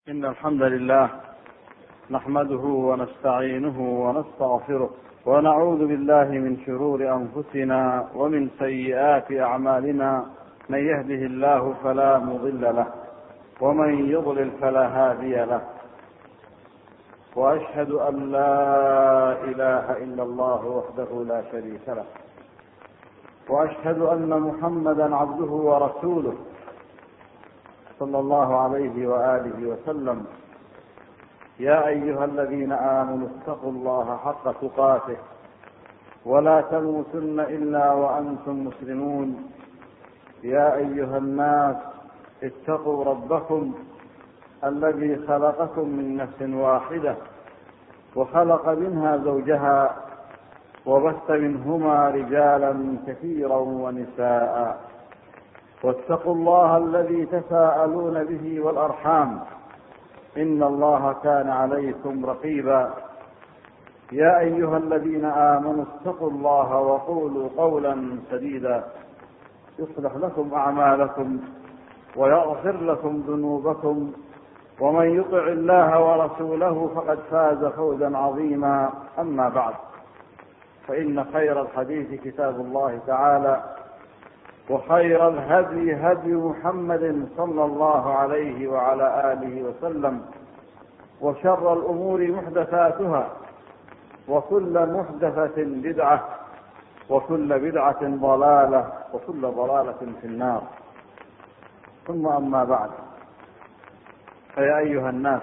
إن الحمد لله نحمده ونستعينه ونستغفره ونعوذ بالله من شرور أنفسنا ومن سيئات أعمالنا. من يهده الله فلا مضل له ومن يضلل فلا هادي له، وأشهد أن لا إله إلا الله وحده لا شريك له، وأشهد أن محمدا عبده ورسوله صلى الله عليه وآله وسلم. يا أيها الذين آمنوا اتقوا الله حق تقاته ولا تموتن إلا وأنتم مسلمون. يا أيها الناس اتقوا ربكم الذي خلقكم من نفس واحدة وخلق منها زوجها وبث منهما رجالا كثيرا ونساء، واتقوا الله الذي تساءلون به والأرحام إن الله كان عليكم رقيبا. يا أيها الذين آمنوا اتقوا الله وقولوا قولا سديدا يصلح لكم أعمالكم ويغفر لكم ذنوبكم، ومن يطع الله ورسوله فقد فاز فوزا عظيما. أما بعد، فإن خير الحديث كتاب الله تعالى، وخير الهدي هدي محمد صلى الله عليه وعلى آله وسلم، وشر الأمور محدثاتها، وكل محدثة بدعة، وكل بدعة ضلالة، وكل ضلالة في النار. ثم أما بعد، فيا أيها الناس،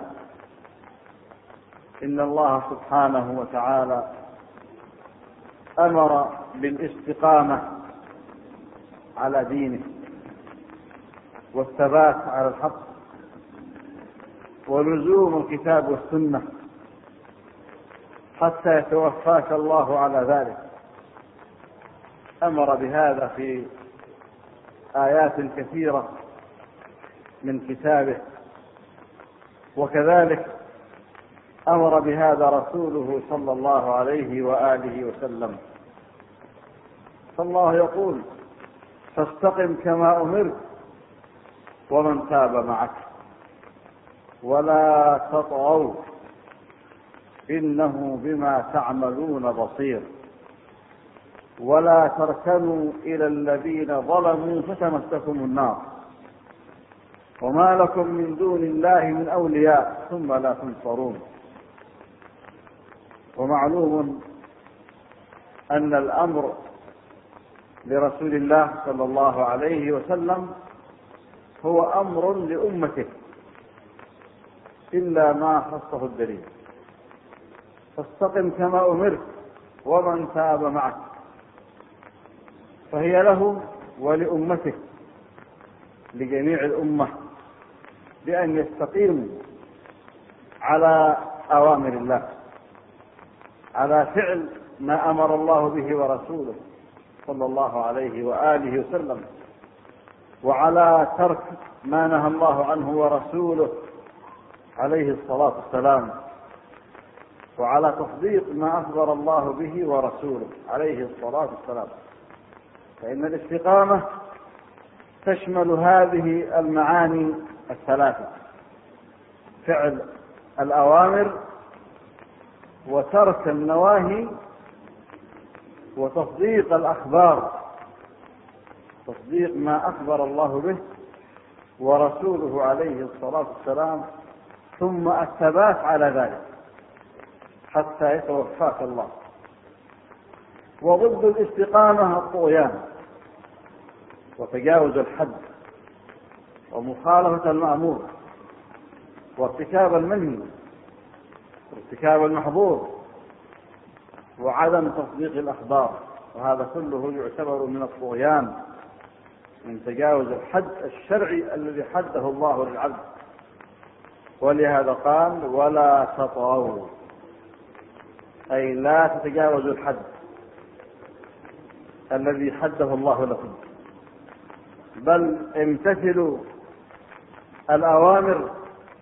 إن الله سبحانه وتعالى أمر بالاستقامة على دينه والثبات على الحق ولزوم الكتاب والسنة حتى يتوفاك الله على ذلك. أمر بهذا في آيات كثيرة من كتابه، وكذلك أمر بهذا رسوله صلى الله عليه وآله وسلم. فالله يقول: فاستقم كما أمرت ومن تاب معك ولا تطغوا إنه بما تعملون بصير ولا تركنوا إلى الذين ظلموا فتمسكم النار وما لكم من دون الله من أولياء ثم لا تنصرون. ومعلوم أن الأمر لرسول الله صلى الله عليه وسلم هو أمر لأمته إلا ما خصه الدليل. فاستقم كما أمرت ومن تاب معك، فهي له ولأمته، لجميع الأمة، بأن يستقيموا على أوامر الله، على فعل ما أمر الله به ورسوله صلى الله عليه وآله وسلم، وعلى ترك ما نهى الله عنه ورسوله عليه الصلاة والسلام، وعلى تصديق ما أخبر الله به ورسوله عليه الصلاة والسلام. فإن الاستقامة تشمل هذه المعاني الثلاثة: فعل الأوامر وترك النواهي وتصديق الأخبار، تصديق ما أخبر الله به ورسوله عليه الصلاة والسلام، ثم الثبات على ذلك حتى يتوفاك الله. وضد الاستقامة الطغيان وتجاوز الحد ومخالفة المأمور وارتكاب المنهي وارتكاب المحظور وعدم تصديق الأخبار، وهذا كله يعتبر من الطغيان، من تجاوز الحد الشرعي الذي حده الله للعبد. ولهذا قال: ولا تطغوا، أي لا تتجاوزوا الحد الذي حده الله لكم، بل امتثلوا الأوامر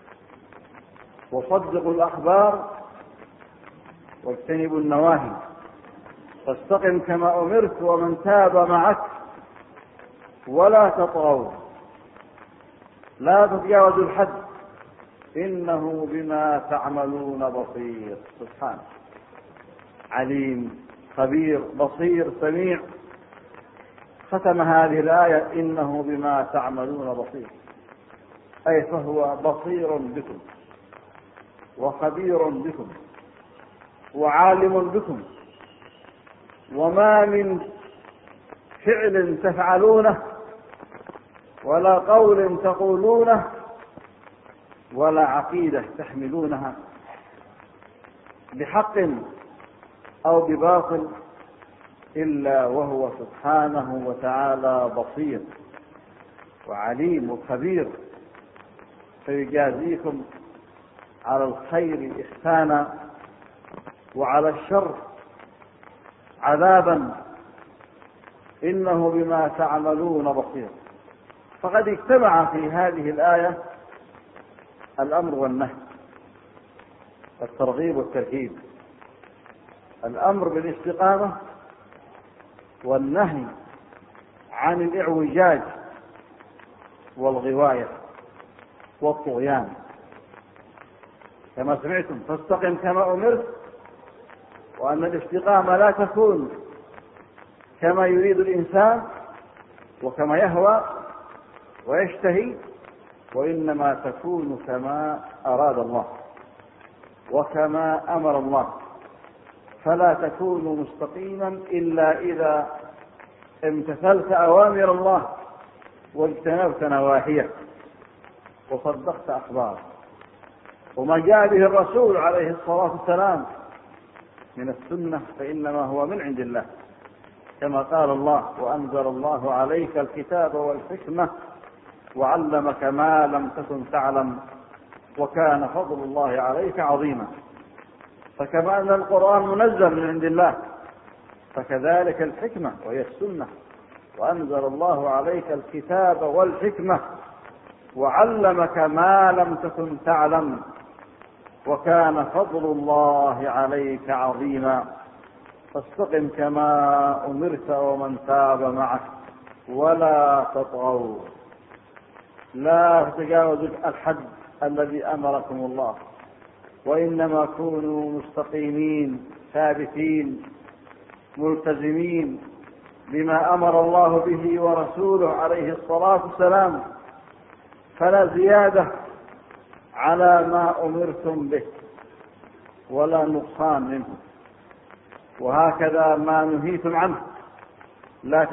وصدقوا الأخبار واجتنبوا النواهي. فاستقم كما أمرت ومن تاب معك ولا تطغوا، لا تتجاوزوا الحد إنه بما تعملون بصير. سبحانه، عليم خبير بصير سميع. ختم هذه الآية إنه بما تعملون بصير، أي فهو بصير بكم وخبير بكم وعالم بكم، وما من فعل تفعلونه ولا قول تقولونه ولا عقيدة تحملونها بحق أو بباطل إلا وهو سبحانه وتعالى بصير وعليم وخبير، فيجازيكم على الخير إحسانا وعلى الشر عذابا، إنه بما تعملون بصير. فقد اجتمع في هذه الآية الأمر والنهي، الترغيب والترهيب، الأمر بالاستقامة والنهي عن الإعوجاج والغواية والطغيان. كما سمعتم فاستقم كما أمرت، وأن الاستقامة لا تكون كما يريد الإنسان وكما يهوى ويشتهي، وإنما تكون كما أراد الله وكما أمر الله. فلا تكون مستقيما إلا إذا امتثلت أوامر الله واجتنبت نواهيه وصدقت أخباره، وما جاء به الرسول عليه الصلاة والسلام من السنة فإنما هو من عند الله، كما قال الله وأنزل الله عليك الكتاب والحكمة وعلمك ما لم تكن تعلم وكان فضل الله عليك عظيما. فكما أن القرآن منزل من عند الله فكذلك الحكمة وهي السنة، وأنزل الله عليك الكتاب والحكمة وعلمك ما لم تكن تعلم وكان فضل الله عليك عظيما. فاستقم كما أمرت ومن تاب معك ولا تطغوا، لا تتجاوزوا الحد الذي أمركم الله، وإنما كونوا مستقيمين ثابتين ملتزمين بما أمر الله به ورسوله عليه الصلاة والسلام، فلا زيادة على ما أمرتم به ولا نقصان منه، وهكذا ما نهيتم عنه لا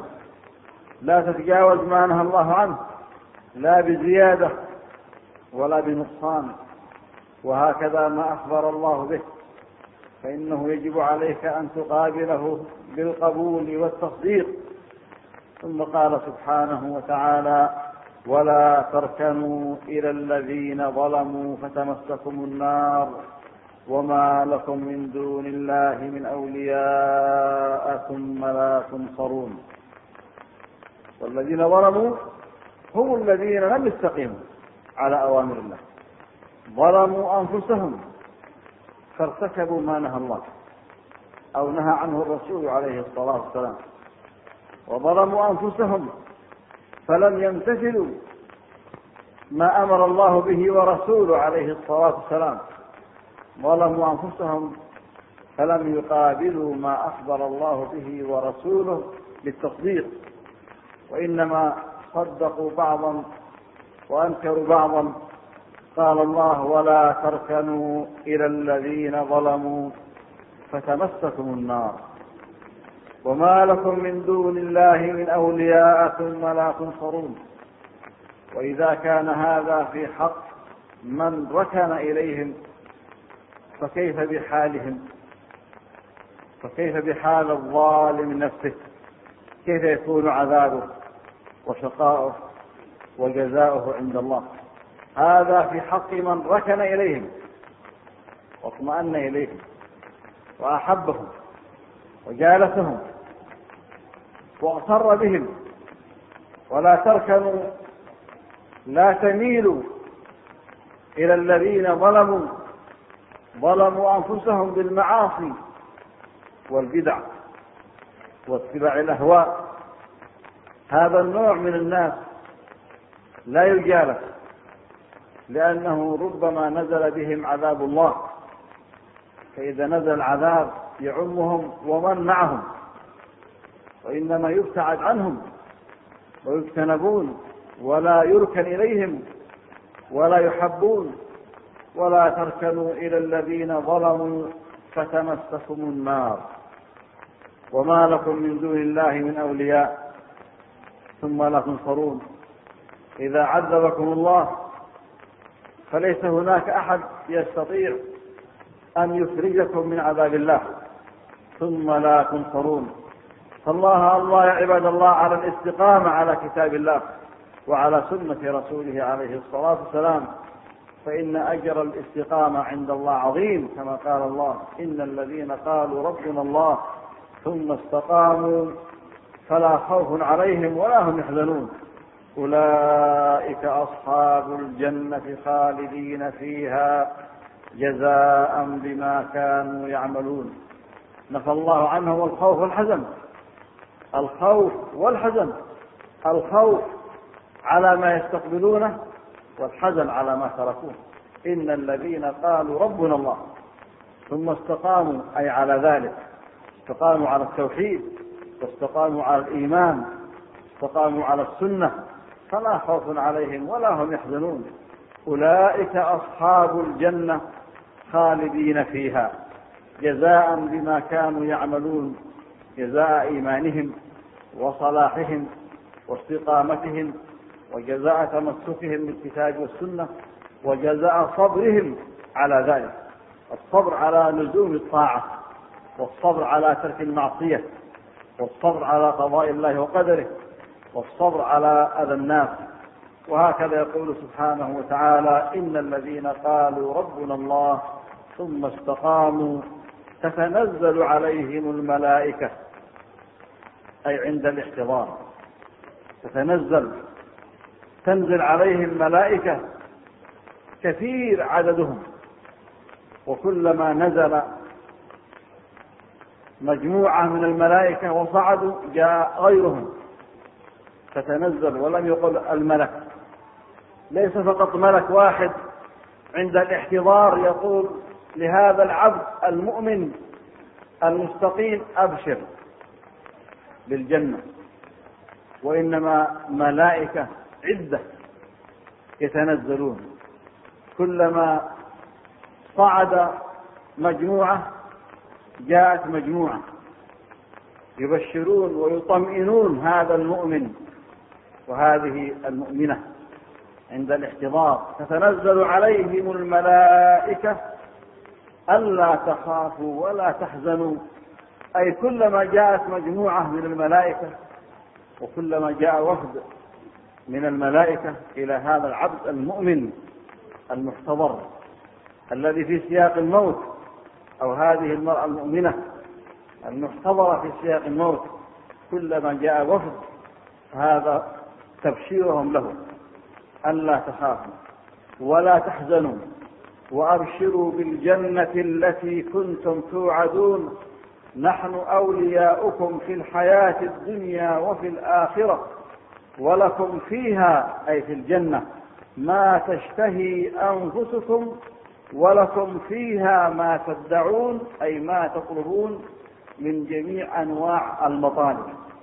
تتجاوز ما نهى الله عنه، لا بزيادة ولا بنقصان. وهكذا ما أخبر الله به فإنه يجب عليك أن تقابله بالقبول والتصديق. ثم قال سبحانه وتعالى ولا تركنوا إلى الذين ظلموا فتمسكم النار وما لكم من دون الله من أولياء ثم لا تنصرون. والذين ظلموا هم الذين لم يستقيموا على أوامر الله، ظلموا أنفسهم فارتكبوا ما نهى الله أو نهى عنه الرسول عليه الصلاة والسلام، وظلموا أنفسهم فلم يمتثلوا ما أمر الله به ورسوله عليه الصلاة والسلام، ظلموا أنفسهم فلم يقابلوا ما أخبر الله به ورسوله بالتصديق، وإنما صدقوا بعضا وأنكروا بعضا. قال الله ولا تركنوا إلى الذين ظلموا فتمسكم النار وما لكم من دون الله من أولياء ثم لا تنصرون. وإذا كان هذا في حق من ركن إليهم فكيف بحالهم؟ فكيف بحال الظالم نفسه؟ كيف يكون عذابه وشقاؤه وجزاؤه عند الله؟ هذا في حق من ركن إليهم واطمأن إليهم وأحبهم وجالسهم واغتر بهم. ولا تركنوا، لا تميلوا إلى الذين ظلموا أنفسهم بالمعاصي والبدع واتباع الأهواء. هذا النوع من الناس لا يجالس لأنه ربما نزل بهم عذاب الله، فإذا نزل العذاب يعمهم ومن معهم، وإنما يبتعد عنهم ويجتنبون ولا يركن إليهم ولا يحبون. ولا تركنوا إلى الذين ظلموا فتمسكم النار وما لكم من دون الله من أولياء ثم لا تنصرون. إذا عذبكم الله فليس هناك أحد يستطيع أن يخرجكم من عذاب الله ثم لا تنصرون. فالله يا عباد الله على الاستقامة على كتاب الله وعلى سنة رسوله عليه الصلاة والسلام، فإن أجر الاستقامة عند الله عظيم، كما قال الله: إن الذين قالوا ربنا الله ثم استقاموا فلا خوف عليهم ولا هم يحزنون أولئك أصحاب الجنة خالدين فيها جزاء بما كانوا يعملون. نفى الله عنهم الخوف والحزن. الخوف والحزن، الخوف على ما يستقبلونه والحزن على ما تركوه. إن الذين قالوا ربنا الله ثم استقاموا، أي على ذلك، استقاموا على التوحيد واستقاموا على الإيمان، استقاموا على السنة، فلا خوف عليهم ولا هم يحزنون أولئك أصحاب الجنة خالدين فيها جزاء بما كانوا يعملون، جزاء إيمانهم وصلاحهم واستقامتهم، وجزاء تمسكهم بالكتاب والسنة، وجزاء صبرهم على ذلك، الصبر على لزوم الطاعة، والصبر على ترك المعصية، والصبر على قضاء الله وقدره، والصبر على أذى الناس. وهكذا يقول سبحانه وتعالى: إن الذين قالوا ربنا الله ثم استقاموا تتنزل عليهم الملائكة، أي عند الاحتضار، تنزل عليهم ملائكة كثير عددهم، وكلما نزل مجموعة من الملائكة وصعدوا جاء غيرهم تتنزل. ولم يقل الملك، ليس فقط ملك واحد عند الاحتضار يقول لهذا العبد المؤمن المستقيم أبشر بالجنة، وإنما ملائكة عدة يتنزلون، كلما صعد مجموعة جاءت مجموعة يبشرون ويطمئنون هذا المؤمن وهذه المؤمنة عند الاحتضار. تتنزل عليهم الملائكة ألا تخافوا ولا تحزنوا، أي كلما جاءت مجموعة من الملائكة وكلما جاء وفد من الملائكة إلى هذا العبد المؤمن المحتضر الذي في سياق الموت، أو هذه المرأة المؤمنة المحتضرة في سياق الموت، كلما جاء وفد هذا تبشيرهم له: ألا تخافوا ولا تحزنوا وأبشروا بالجنة التي كنتم توعدون نحن أولياؤكم في الحياة الدنيا وفي الآخرة ولكم فيها، أي في الجنة، ما تشتهي أنفسكم ولكم فيها ما تدعون، أي ما تطلبون من جميع أنواع المطالب،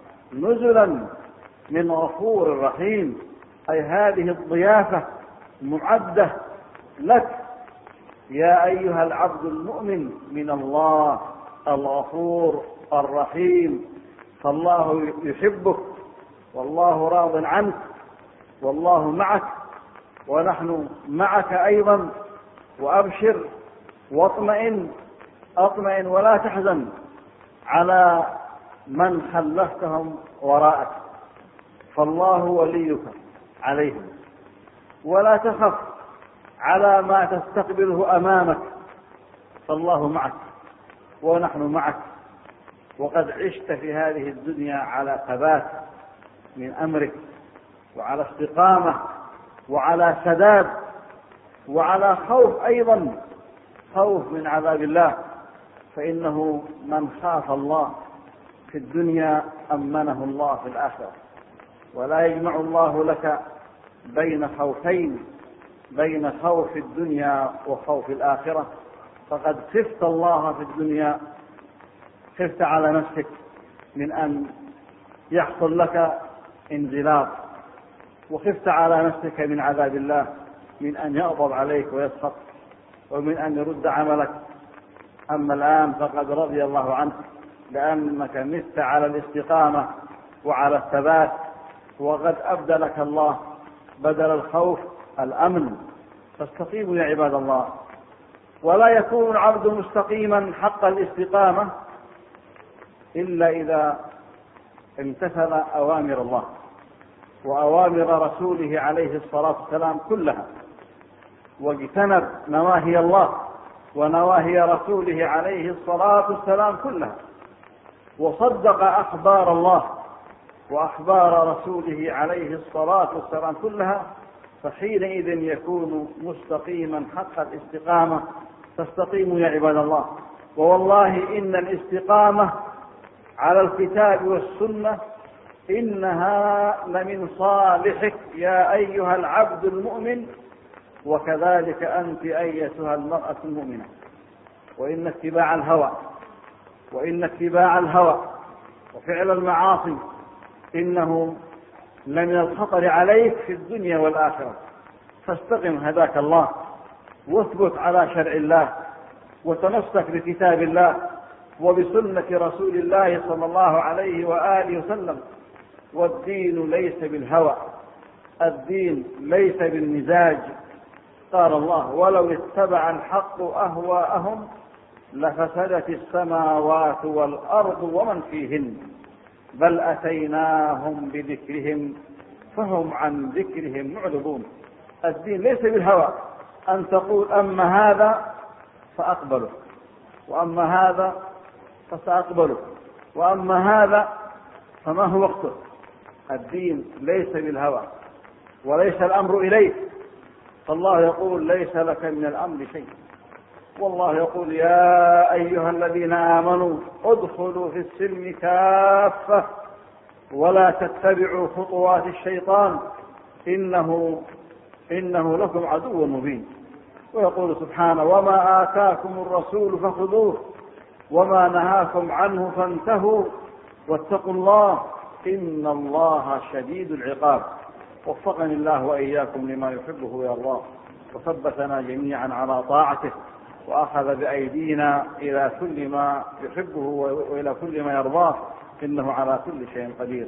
نزلا من غفور رحيم، أي هذه الضيافة معدة لك يا أيها العبد المؤمن من الله الغفور الرحيم. فالله يحبك والله راض عنك والله معك ونحن معك أيضا، وأبشر واطمئن ولا تحزن على من خلفتهم وراءك، فالله وليك عليهم، ولا تخف على ما تستقبله أمامك، فالله معك ونحن معك، وقد عشت في هذه الدنيا على ثبات من أمرك وعلى استقامة وعلى سداد وعلى خوف، أيضا خوف من عذاب الله، فإنه من خاف الله في الدنيا أمنه الله في الآخرة، ولا يجمع الله لك بين خوفين بين خوف الدنيا وخوف الآخرة، فقد خفت الله في الدنيا، خفت على نفسك من أن يحصل لك انزلاق، وخفت على نفسك من عذاب الله، من أن يغضب عليك ويسخط، ومن أن يرد عملك. أما الآن فقد رضي الله عنك لأنك مت على الاستقامة وعلى الثبات، وقد أبدلك الله بدل الخوف الأمن. فاستقيموا يا عباد الله. ولا يكون العبد مستقيما حق الاستقامة إلا إذا امتثل أوامر الله وأوامر رسوله عليه الصلاة والسلام كلها، واجتنب نواهي الله ونواهي رسوله عليه الصلاة والسلام كلها، وصدق أخبار الله وأخبار رسوله عليه الصلاة والسلام كلها، فحينئذ يكون مستقيما حق الاستقامة. فاستقيموا يا عباد الله. ووالله إن الاستقامة على الكتاب والسنة إنها لمن صالحك يا أيها العبد المؤمن، وكذلك أنت أيتها المرأة المؤمنة. وإن اتباع الهوى وفعل المعاصي إنه لمن الخطر عليك في الدنيا والآخرة. فاستقم هداك الله، واثبت على شرع الله، وتمسك بكتاب الله وبسنة رسول الله صلى الله عليه وآله وسلم. والدين ليس بالهوى، الدين ليس بالمزاج. قال الله: ولو اتبع الحق أهواءهم لفسدت السماوات والأرض ومن فيهن بل أتيناهم بذكرهم فهم عن ذكرهم معرضون. الدين ليس بالهوى، أن تقول أما هذا فأقبله، وأما هذا فسأقبله، وأما هذا فما هو وقته. الدين ليس بالهوى وليس الأمر إليك. فالله يقول: ليس لك من الأمر شيء. والله يقول: يا أيها الذين آمنوا ادخلوا في السلم كافة ولا تتبعوا خطوات الشيطان إنه لكم عدو مبين. ويقول سبحانه: وما آتاكم الرسول فخذوه وما نهاكم عنه فانتهوا واتقوا الله إن الله شديد العقاب. وفقني الله وإياكم لما يحبه يا الله، وثبتنا جميعا على طاعته، وأخذ بأيدينا إلى كل ما يحبه وإلى كل ما يرضاه، إنه على كل شيء قدير.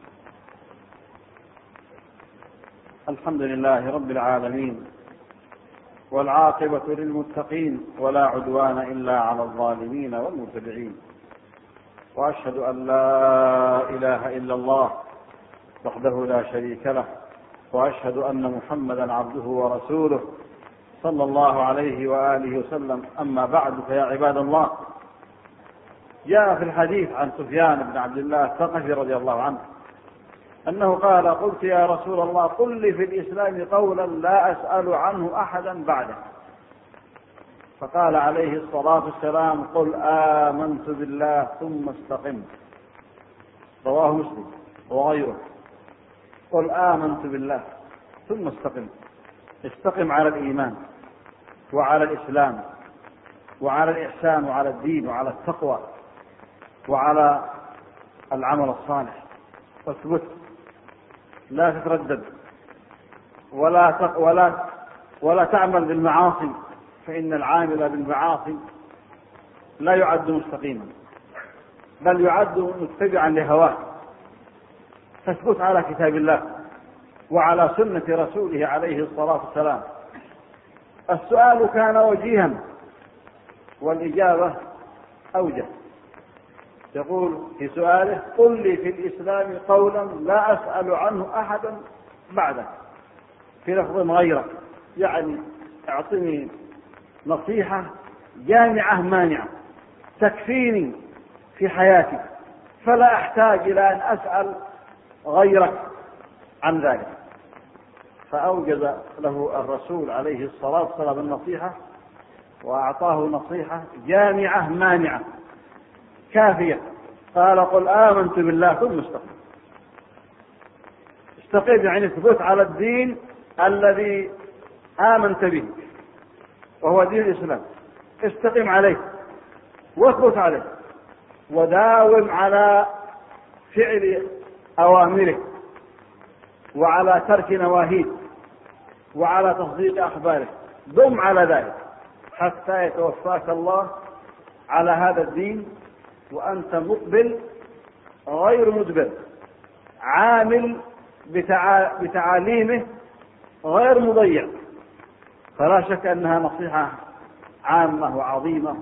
الحمد لله رب العالمين، والعاقبة للمتقين، ولا عدوان إلا على الظالمين والمبتدعين. وأشهد أن لا إله إلا الله وحده لا شريك له، وأشهد أن محمدا عبده ورسوله صلى الله عليه وآله وسلم. أما بعد، فيا عباد الله، جاء في الحديث عن سفيان بن عبد الله الثقفي رضي الله عنه أنه قال: قلت يا رسول الله قل لي في الإسلام قولا لا أسأل عنه أحدا بعده. فقال عليه الصلاة والسلام: قل آمنت بالله ثم استقم. رواه مسلم وغيره. قل آمنت بالله ثم استقم. استقم على الإيمان وعلى الإسلام وعلى الإحسان وعلى الدين وعلى التقوى وعلى العمل الصالح، واثبت، لا تتردد ولا تعمل بالمعاصي، فإن العامل بالمعاصي لا يعد مستقيما، بل يعد متبعا لهواه. فاثبت على كتاب الله وعلى سنة رسوله عليه الصلاة والسلام. السؤال كان وجيها والإجابة أوجه. يقول في سؤاله: قل لي في الإسلام قولا لا أسأل عنه أحدا بعده، في لفظ غيره، يعني اعطني نصيحة جامعة مانعة تكفيني في حياتي، فلا أحتاج إلى أن أسأل غيرك عن ذلك. فأوجد له الرسول عليه الصلاة والسلام النصيحة، وأعطاه نصيحة جامعة مانعة كافية. قال: قل آمنت بالله ثم استقم. استقم يعني اثبت على الدين الذي آمنت به وهو دين الإسلام، استقم عليه واثبت عليه وداوم على فعل أوامره وعلى ترك نواهيه وعلى تصديق أخباره، دم على ذلك حتى يتوفاك الله على هذا الدين وأنت مقبل غير مدبر، عامل بتعاليمه غير مضيع. فلا شك أنها نصيحة عامة وعظيمة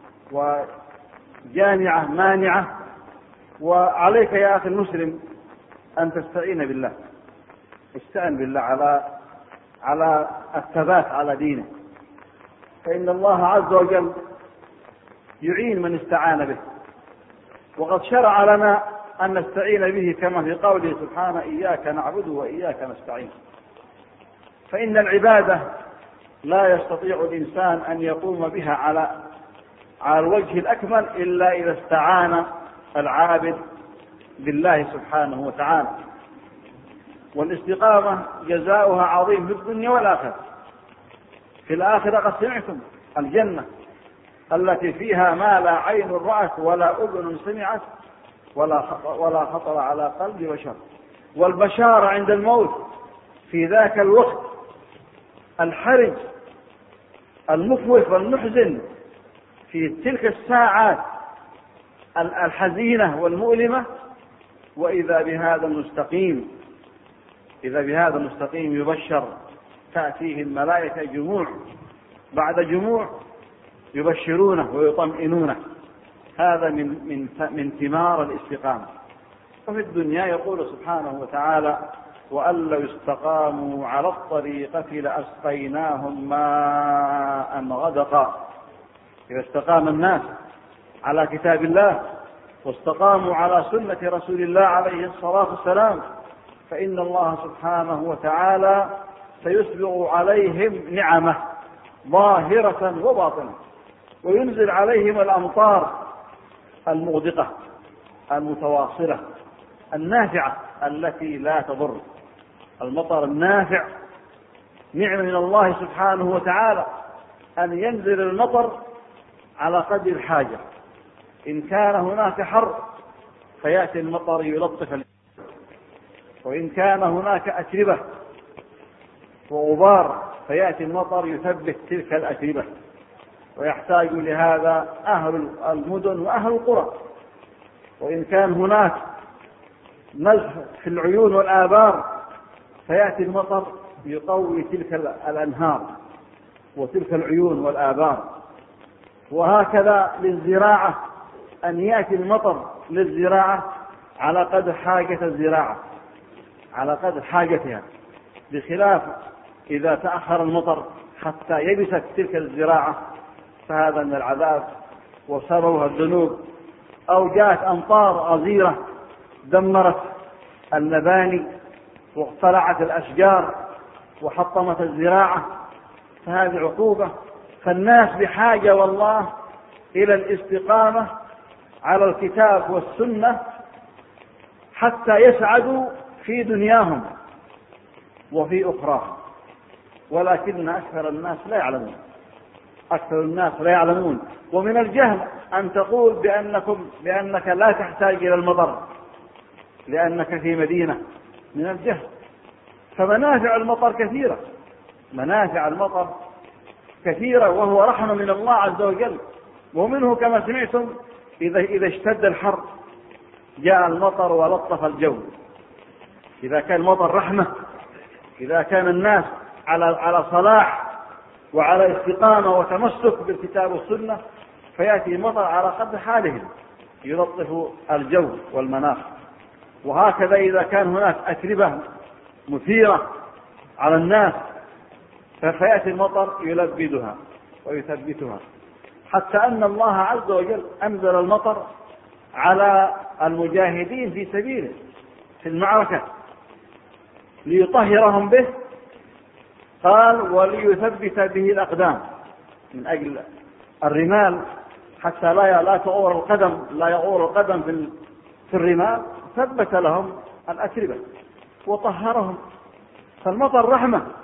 وجامعة مانعة. وعليك يا أخي المسلم أن تستعين بالله، استعن بالله على الثبات على دينه، فإن الله عز وجل يعين من استعان به، وقد شرع لنا أن نستعين به كما في قوله سبحانه إياك نعبد وإياك نستعين. فإن العبادة لا يستطيع الإنسان أن يقوم بها على الوجه الأكمل إلا إذا استعان العابد بالله سبحانه وتعالى. والاستقامة جزاؤها عظيم في الدنيا والآخرة. في الآخرة قد سمعتم الجنة التي فيها ما لا عين رأت ولا أذن سمعت ولا خطر على قلب بشر. والبشارة عند الموت في ذاك الوقت الحرج المخوف والمحزن، في تلك الساعات الحزينة والمؤلمة، وإذا بهذا المستقيم يبشر، تأتيه الملائكة جموع بعد جموع يبشرونه ويطمئنونه. هذا من ثمار الاستقامة. وفي الدنيا يقول سبحانه وتعالى وأن لو استقاموا على الطريقة لأسقيناهم ماء غدقا. إذا استقام الناس على كتاب الله واستقاموا على سنة رسول الله عليه الصلاة والسلام فإن الله سبحانه وتعالى سيسبغ عليهم نعمه ظاهرة وباطنة، وينزل عليهم الأمطار المغدقة المتواصلة النافعة التي لا تضر. المطر النافع نعمة من الله سبحانه وتعالى، أن ينزل المطر على قدر الحاجة. إن كان هناك حر فيأتي المطر يلطف، وإن كان هناك أتربة وغبار فيأتي المطر يثبت تلك الأتربة. ويحتاج لهذا أهل المدن وأهل القرى. وإن كان هناك نزف في العيون والآبار فيأتي المطر يقوي تلك الأنهار وتلك العيون والآبار. وهكذا للزراعة، أن يأتي المطر للزراعة على قدر حاجة الزراعة، على قدر حاجتها، بخلاف إذا تأخر المطر حتى يبست تلك الزراعة فهذا من العذاب وسببها الذنوب. أو جاءت أمطار غزيرة دمرت المباني واقتلعت الأشجار وحطمت الزراعة فهذه عقوبة. فالناس بحاجة والله إلى الاستقامة على الكتاب والسنة حتى يسعدوا في دنياهم وفي أخراهم. ولكن أكثر الناس لا يعلمون. ومن الجهل أن تقول بأنك لا تحتاج إلى المطر لأنك في مدينة، من الجهل. فمنافع المطر كثيرة وهو رحمة من الله عز وجل. ومنه كما سمعتم إذا اشتد الحر جاء المطر ولطف الجو. إذا كان المطر رحمة، إذا كان الناس على صلاح وعلى استقامة وتمسك بالكتاب والسنة فيأتي المطر على قدر حالهم يلطف الجو والمناخ. وهكذا إذا كان هناك أتربة مثيرة على الناس فيأتي المطر يلبدها ويثبتها، حتى أن الله عز وجل أنزل المطر على المجاهدين في سبيله في المعركة ليطهرهم به. قال وليثبت به الأقدام، من أجل الرمال حتى لا يغور القدم في الرمال، ثبت لهم الأتربة وطهرهم. فالمطر رحمة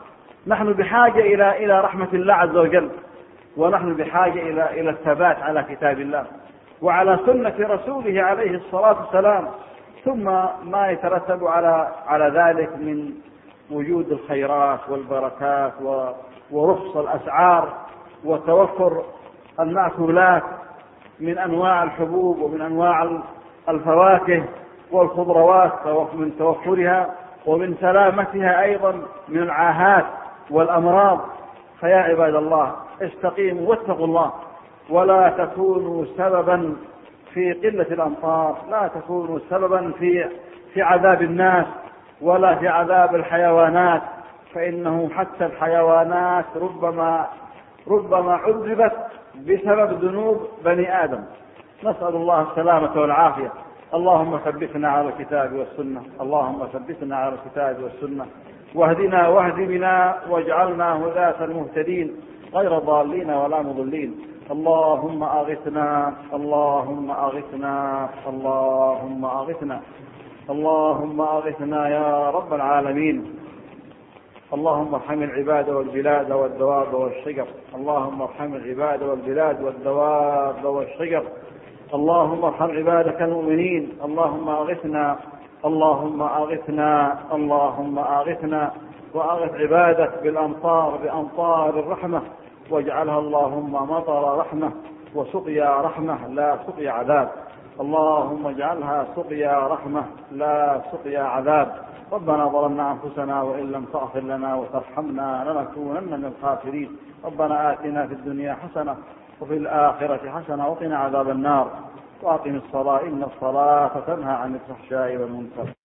نحن بحاجة إلى رحمة الله عز وجل، ونحن بحاجة إلى الثبات على كتاب الله وعلى سنة رسوله عليه الصلاة والسلام، ثم ما يترتب على ذلك من وجود الخيرات والبركات ورخص الأسعار وتوفر المأكولات من أنواع الحبوب ومن أنواع الفواكه والخضروات من توفرها، ومن سلامتها أيضا من العاهات والأمراض. فيا عباد الله استقيموا واتقوا الله، ولا تكونوا سببا في قلة الأمطار، لا تكونوا سببا في عذاب الناس ولا في عذاب الحيوانات، فإنه حتى الحيوانات ربما عذبت بسبب ذنوب بني آدم. نسأل الله السلامة والعافية. اللهم ثبتنا على الكتاب والسنة، اللهم ثبتنا على الكتاب والسنة، واهدنا واهد بنا واجعلنا هداة المهتدين غير ضالين ولا مضلين. اللهم أغثنا، اللهم أغثنا، اللهم أغثنا، اللهم أغثنا يا رب العالمين. اللهم ارحم العباد والبلاد والدواب والشجر، اللهم ارحم العباد والبلاد والدواب والشجر، اللهم ارحم عبادك المؤمنين. اللهم أغثنا، اللهم أغثنا، اللهم أغثنا، وأغث عبادك بأمطار الرحمة، واجعلها اللهم مطر رحمة وسقيا رحمة لا سقيا عذاب. اللهم اجعلها سقيا رحمة لا سقيا عذاب. ربنا ظلمنا أنفسنا وإن لم تغفر لنا وترحمنا لنكونن من الخاسرين. ربنا آتنا في الدنيا حسنة وفي الآخرة حسنة وقنا عذاب النار. وأقم الصلاة إن الصلاة تنهى عن الفحشاء والمنكر.